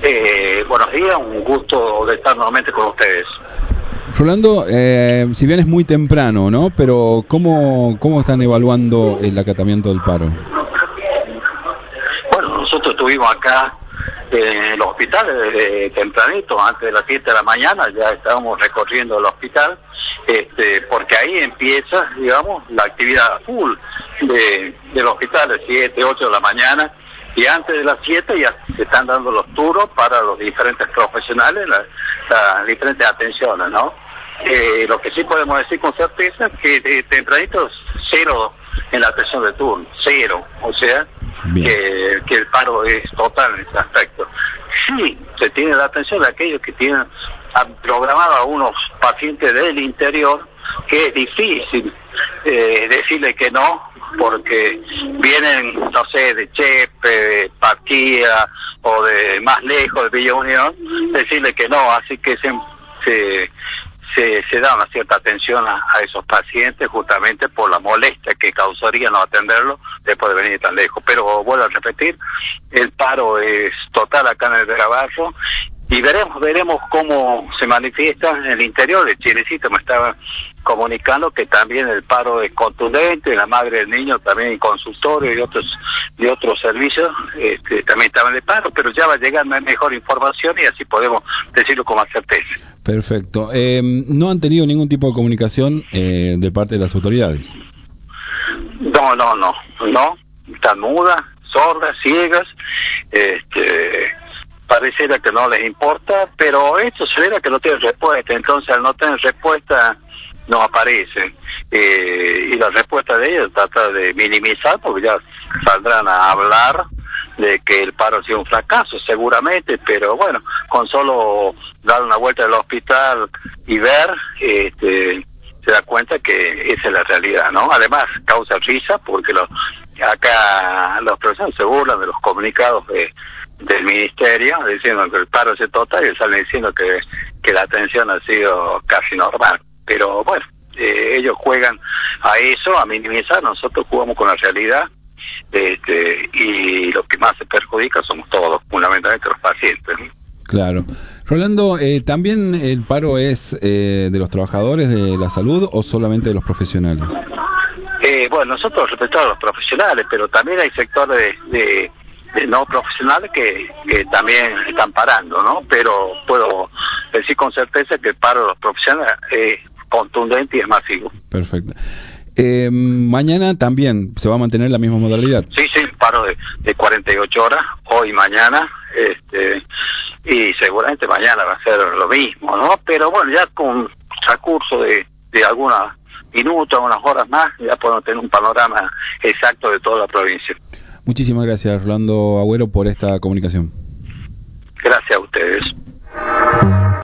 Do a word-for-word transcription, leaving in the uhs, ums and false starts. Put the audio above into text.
Eh, buenos días, un gusto de estar nuevamente con ustedes. Rolando, eh, si bien es muy temprano, ¿no? Pero ¿cómo, cómo están evaluando el acatamiento del paro? Bueno, nosotros estuvimos acá en los hospitales desde tempranito, antes de las siete de la mañana, ya estábamos recorriendo el hospital, este, porque ahí empieza, digamos, la actividad full de, del hospital de siete, ocho de la mañana, y antes de las siete ya se están dando los turnos para los diferentes profesionales, las la diferentes atenciones, ¿no? Eh, lo que sí podemos decir con certeza es que de tempranito cero en la atención de turno, cero, o sea, que, que el paro es total en ese aspecto. Sí, se tiene la atención de aquellos que tienen programado a unos pacientes del interior, que es difícil eh, decirle que no, porque vienen, no sé, de Chepe, de Paquía o de más lejos, de Villa Unión, decirle que no, así que se, se, se, se da una cierta atención a, a esos pacientes justamente por la molestia que causaría no atenderlo después de venir tan lejos. Pero vuelvo a repetir, el paro es total acá en el Verabarro, y veremos, veremos cómo se manifiesta en el interior. De Chilecito me estaba comunicando que también el paro es contundente, la madre del niño también en consultorio y otros y otros servicios este, también estaban de paro, pero ya va a llegar mejor información y así podemos decirlo con más certeza. Perfecto. Eh, ¿No han tenido ningún tipo de comunicación eh, de parte de las autoridades? No, no, no, no, están mudas, sordas, ciegas, este... pareciera que no les importa, pero esto se ve que no tienen respuesta, entonces al no tener respuesta no aparece, eh, y la respuesta de ellos trata de minimizar, porque ya saldrán a hablar de que el paro ha sido un fracaso, seguramente, pero bueno, con solo dar una vuelta al hospital y ver, este, se da cuenta que esa es la realidad, ¿no? Además, causa risa, porque los, acá los profesores se burlan de los comunicados de del ministerio, diciendo que el paro es total, y salen diciendo que, que la atención ha sido casi normal. Pero bueno, eh, ellos juegan a eso, a minimizar, nosotros jugamos con la realidad, este, y lo que más se perjudica somos todos, fundamentalmente los pacientes. Claro. Rolando, eh, ¿también el paro es eh, de los trabajadores de la salud o solamente de los profesionales? Eh, bueno, nosotros respetamos a los profesionales, pero también hay sectores de... de de no profesionales que, que también están parando, ¿no? Pero puedo decir con certeza que el paro de los profesionales es contundente y es masivo. Perfecto. Eh, mañana también se va a mantener la misma modalidad. Sí, sí, paro de, de cuarenta y ocho horas, hoy y mañana, este, y seguramente mañana va a ser lo mismo, ¿no? Pero bueno, ya con transcurso de, de algunos minutos, unas horas más, ya podemos tener un panorama exacto de toda la provincia. Muchísimas gracias, Rolando Agüero, por esta comunicación. Gracias a ustedes.